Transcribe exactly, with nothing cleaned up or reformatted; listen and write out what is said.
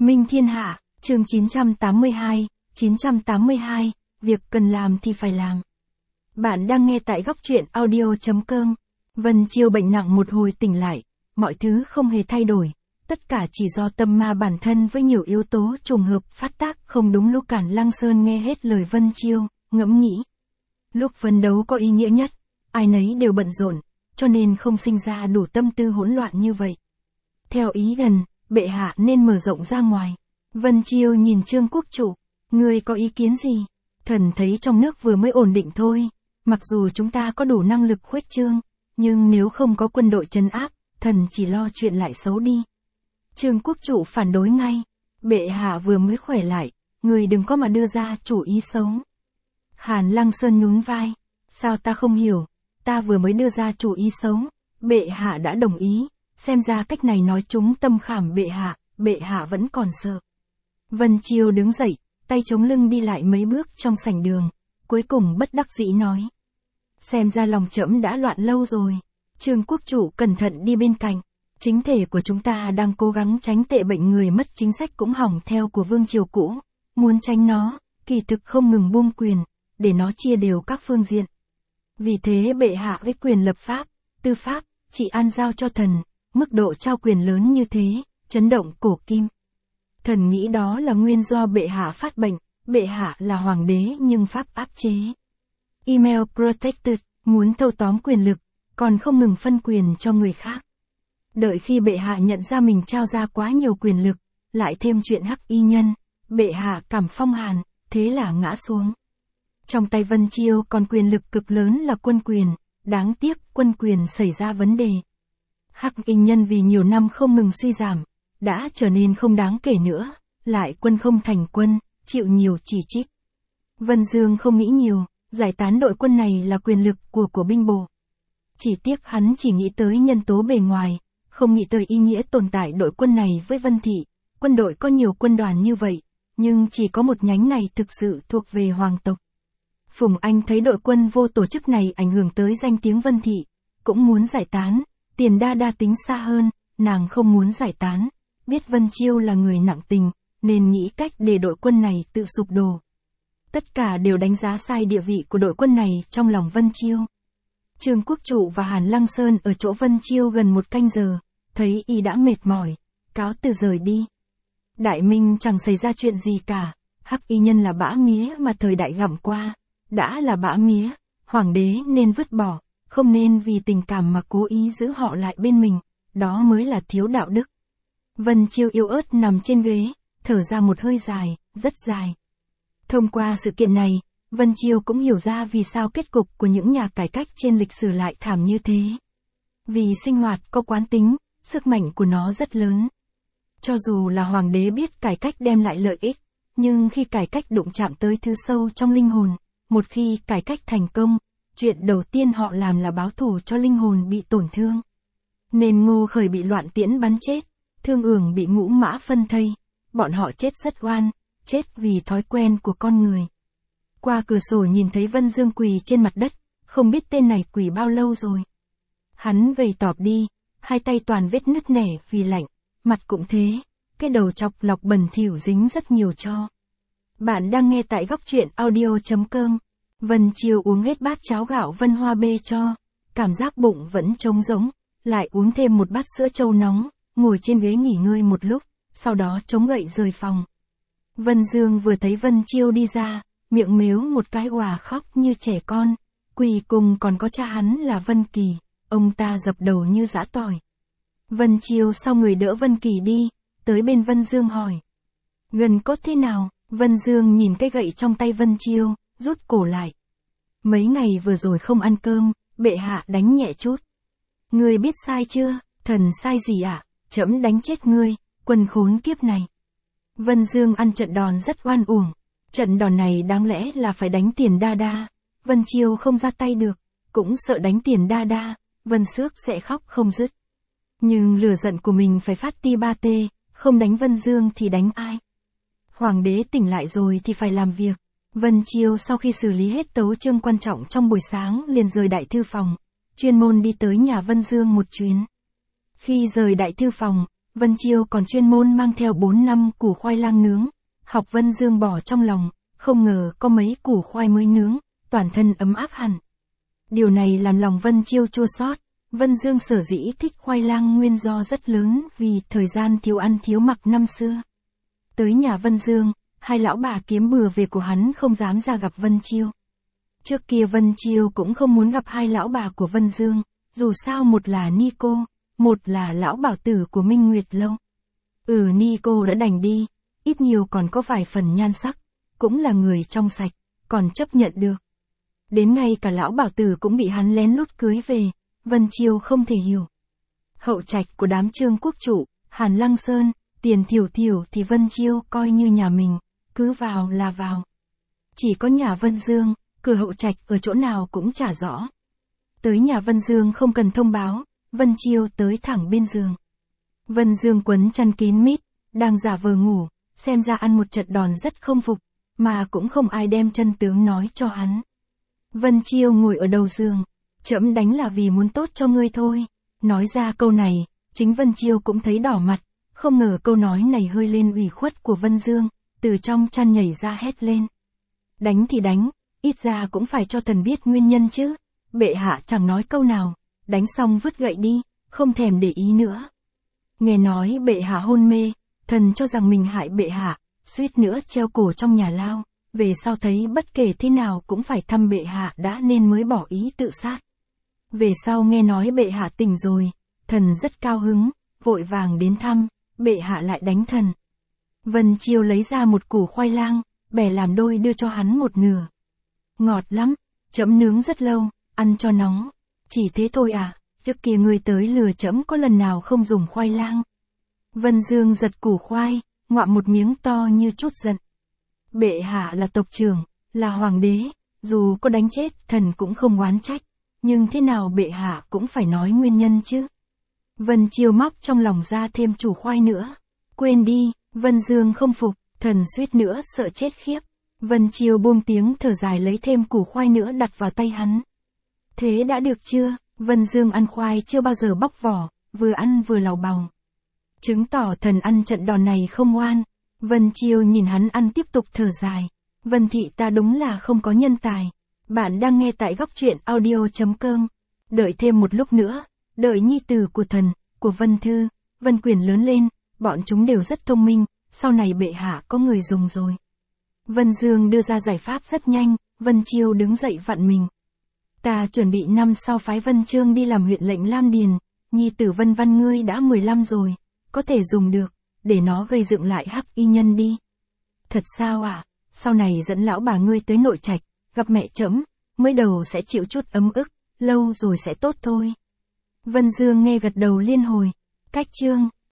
Minh Thiên Hạ, chương chín trăm tám mươi hai, chín trăm tám mươi hai, việc cần làm thì phải làm. Bạn đang nghe tại góc truyện audio chấm com. Vân Chiêu bệnh nặng một hồi tỉnh lại, mọi thứ không hề thay đổi, tất cả chỉ do tâm ma bản thân với nhiều yếu tố trùng hợp phát tác không đúng lúc. Cản Lăng Sơn nghe hết lời Vân Chiêu, ngẫm nghĩ. Lúc phấn đấu có ý nghĩa nhất, ai nấy đều bận rộn, cho nên không sinh ra đủ tâm tư hỗn loạn như vậy. Theo ý gần, bệ hạ nên mở rộng ra ngoài. Vân Chiêu nhìn Trương Quốc Trụ, ngươi có ý kiến gì? Thần thấy trong nước vừa mới ổn định thôi, mặc dù chúng ta có đủ năng lực khuếch trương, nhưng nếu không có quân đội trấn áp, thần chỉ lo chuyện lại xấu đi. Trương Quốc Trụ phản đối ngay, bệ hạ vừa mới khỏe lại, người đừng có mà đưa ra chủ ý xấu. Hàn Lăng Sơn nhún vai, sao ta không hiểu, ta vừa mới đưa ra chủ ý xấu, bệ hạ đã đồng ý, xem ra cách này nói trúng tâm khảm bệ hạ, bệ hạ vẫn còn sợ. Vân Chiêu đứng dậy, tay chống lưng đi lại mấy bước trong sảnh đường, cuối cùng bất đắc dĩ nói. Xem ra lòng trẫm đã loạn lâu rồi. Trương Quốc Trụ cẩn thận đi bên cạnh, chính thể của chúng ta đang cố gắng tránh tệ bệnh người mất chính sách cũng hỏng theo của vương triều cũ, muốn tránh nó, kỳ thực không ngừng buông quyền, để nó chia đều các phương diện. Vì thế bệ hạ với quyền lập pháp, tư pháp, trị an giao cho thần, mức độ trao quyền lớn như thế, chấn động cổ kim. Thần nghĩ đó là nguyên do bệ hạ phát bệnh, bệ hạ là hoàng đế nhưng pháp áp chế. Email protected, muốn thâu tóm quyền lực, còn không ngừng phân quyền cho người khác. Đợi khi bệ hạ nhận ra mình trao ra quá nhiều quyền lực, lại thêm chuyện hắc y nhân, bệ hạ cảm phong hàn, thế là ngã xuống. Trong tay Vân Chiêu còn quyền lực cực lớn là quân quyền, đáng tiếc quân quyền xảy ra vấn đề. Hắc y nhân vì nhiều năm không ngừng suy giảm, đã trở nên không đáng kể nữa, lại quân không thành quân, chịu nhiều chỉ trích. Vân Dương không nghĩ nhiều, giải tán đội quân này là quyền lực của của binh bộ. Chỉ tiếc hắn chỉ nghĩ tới nhân tố bề ngoài, không nghĩ tới ý nghĩa tồn tại đội quân này với Vân Thị. Quân đội có nhiều quân đoàn như vậy, nhưng chỉ có một nhánh này thực sự thuộc về hoàng tộc. Phùng Anh thấy đội quân vô tổ chức này ảnh hưởng tới danh tiếng Vân Thị, cũng muốn giải tán. Tiền Đa Đa tính xa hơn, nàng không muốn giải tán, biết Vân Chiêu là người nặng tình, nên nghĩ cách để đội quân này tự sụp đổ. Tất cả đều đánh giá sai địa vị của đội quân này trong lòng Vân Chiêu. Trương Quốc Trụ và Hàn Lăng Sơn ở chỗ Vân Chiêu gần một canh giờ, thấy y đã mệt mỏi, cáo từ rời đi. Đại Minh chẳng xảy ra chuyện gì cả, hắc y nhân là bã mía mà thời đại gặm qua, đã là bã mía, hoàng đế nên vứt bỏ, không nên vì tình cảm mà cố ý giữ họ lại bên mình, đó mới là thiếu đạo đức. Vân Chiêu yếu ớt nằm trên ghế, thở ra một hơi dài, rất dài. Thông qua sự kiện này, Vân Chiêu cũng hiểu ra vì sao kết cục của những nhà cải cách trên lịch sử lại thảm như thế. Vì sinh hoạt có quán tính, sức mạnh của nó rất lớn. Cho dù là hoàng đế biết cải cách đem lại lợi ích, nhưng khi cải cách đụng chạm tới thứ sâu trong linh hồn, một khi cải cách thành công, chuyện đầu tiên họ làm là báo thù cho linh hồn bị tổn thương. Nên Ngô Khởi bị loạn tiễn bắn chết, Thương Ưởng bị Ngũ Mã phân thây, bọn họ chết rất oan, chết vì thói quen của con người. Qua cửa sổ nhìn thấy Vân Dương quỳ trên mặt đất, không biết tên này quỳ bao lâu rồi. Hắn gầy tọp đi, hai tay toàn vết nứt nẻ vì lạnh, mặt cũng thế, cái đầu chọc lọc bẩn thỉu dính rất nhiều tro. Bạn đang nghe tại góc truyện audio chấm com. Vân Chiêu uống hết bát cháo gạo Vân Hoa bê cho, cảm giác bụng vẫn trống rỗng, lại uống thêm một bát sữa trâu nóng, ngồi trên ghế nghỉ ngơi một lúc, sau đó chống gậy rời phòng. Vân Dương vừa thấy Vân Chiêu đi ra, miệng mếu một cái òa khóc như trẻ con, quỳ cùng còn có cha hắn là Vân Kỳ, ông ta dập đầu như giã tỏi. Vân Chiêu sau người đỡ Vân Kỳ đi, tới bên Vân Dương hỏi. Gần cốt thế nào? Vân Dương nhìn cái gậy trong tay Vân Chiêu, rút cổ lại. Mấy ngày vừa rồi không ăn cơm, bệ hạ đánh nhẹ chút. Ngươi biết sai chưa? Thần sai gì ạ? À? Trẫm đánh chết ngươi, quân khốn kiếp này. Vân Dương ăn trận đòn rất oan uổng. Trận đòn này đáng lẽ là phải đánh Tiền Đa Đa. Vân Chiêu không ra tay được, cũng sợ đánh Tiền Đa Đa, Vân Xước sẽ khóc không dứt. Nhưng lửa giận của mình phải phát ti ba tê, không đánh Vân Dương thì đánh ai? Hoàng đế tỉnh lại rồi thì phải làm việc. Vân Chiêu sau khi xử lý hết tấu chương quan trọng trong buổi sáng liền rời đại thư phòng, chuyên môn đi tới nhà Vân Dương một chuyến. Khi rời đại thư phòng, Vân Chiêu còn chuyên môn mang theo bốn năm củ khoai lang nướng, học Vân Dương bỏ trong lòng, không ngờ có mấy củ khoai mới nướng, toàn thân ấm áp hẳn. Điều này làm lòng Vân Chiêu chua xót. Vân Dương sở dĩ thích khoai lang nguyên do rất lớn vì thời gian thiếu ăn thiếu mặc năm xưa. Tới nhà Vân Dương, hai lão bà kiếm bừa về của hắn không dám ra gặp Vân Chiêu. Trước kia Vân Chiêu cũng không muốn gặp hai lão bà của Vân Dương, dù sao một là Nico, một là lão bảo tử của Minh Nguyệt Lâu. Ừ, Nico đã đành đi, ít nhiều còn có vài phần nhan sắc, cũng là người trong sạch, còn chấp nhận được. Đến ngay cả lão bảo tử cũng bị hắn lén lút cưới về, Vân Chiêu không thể hiểu. Hậu trạch của đám Trương quốc chủ, Hàn Lăng Sơn, Tiền Thiểu Thiểu thì Vân Chiêu coi như nhà mình, cứ vào là vào. Chỉ có nhà Vân Dương, cửa hậu trạch ở chỗ nào cũng chả rõ. Tới nhà Vân Dương không cần thông báo, Vân Chiêu tới thẳng bên giường. Vân Dương quấn chăn kín mít, đang giả vờ ngủ, xem ra ăn một trận đòn rất không phục, mà cũng không ai đem chân tướng nói cho hắn. Vân Chiêu ngồi ở đầu giường, trẫm đánh là vì muốn tốt cho ngươi thôi. Nói ra câu này, chính Vân Chiêu cũng thấy đỏ mặt, không ngờ câu nói này hơi lên ủy khuất của Vân Dương, từ trong chăn nhảy ra hét lên. Đánh thì đánh, ít ra cũng phải cho thần biết nguyên nhân chứ. Bệ hạ chẳng nói câu nào, đánh xong vứt gậy đi, không thèm để ý nữa. Nghe nói bệ hạ hôn mê, thần cho rằng mình hại bệ hạ, suýt nữa treo cổ trong nhà lao, về sau thấy bất kể thế nào cũng phải thăm bệ hạ đã nên mới bỏ ý tự sát. Về sau nghe nói bệ hạ tỉnh rồi, thần rất cao hứng, vội vàng đến thăm, bệ hạ lại đánh thần. Vân Chiêu lấy ra một củ khoai lang, bẻ làm đôi đưa cho hắn một nửa. Ngọt lắm, trẫm nướng rất lâu, ăn cho nóng. Chỉ thế thôi à, trước kia ngươi tới lừa trẫm có lần nào không dùng khoai lang. Vân Dương giật củ khoai, ngoạm một miếng to như chút giận. Bệ hạ là tộc trưởng, là hoàng đế, dù có đánh chết thần cũng không oán trách, nhưng thế nào bệ hạ cũng phải nói nguyên nhân chứ. Vân Chiêu móc trong lòng ra thêm củ khoai nữa. Quên đi, Vân Dương không phục, thần suýt nữa sợ chết khiếp. Vân Chiêu buông tiếng thở dài lấy thêm củ khoai nữa đặt vào tay hắn. Thế đã được chưa? Vân Dương ăn khoai chưa bao giờ bóc vỏ, vừa ăn vừa lầu bầu. Chứng tỏ thần ăn trận đòn này không ngoan. Vân Chiêu nhìn hắn ăn tiếp tục thở dài. Vân thị ta đúng là không có nhân tài. Bạn đang nghe tại góc truyện audio chấm com. Đợi thêm một lúc nữa, đợi nhi tử của thần, của Vân Thư, Vân Quyền lớn lên, bọn chúng đều rất thông minh, sau này bệ hạ có người dùng rồi. Vân Dương đưa ra giải pháp rất nhanh, Vân Chiêu đứng dậy vặn mình. Ta chuẩn bị năm sau phái Vân Trương đi làm huyện lệnh Lam Điền, nhi tử Vân Văn ngươi đã mười lăm rồi, có thể dùng được, để nó gây dựng lại hắc y nhân đi. Thật sao à, sau này dẫn lão bà ngươi tới nội trạch, gặp mẹ trẫm, mới đầu sẽ chịu chút ấm ức, lâu rồi sẽ tốt thôi. Vân Dương nghe gật đầu liên hồi. Cách chương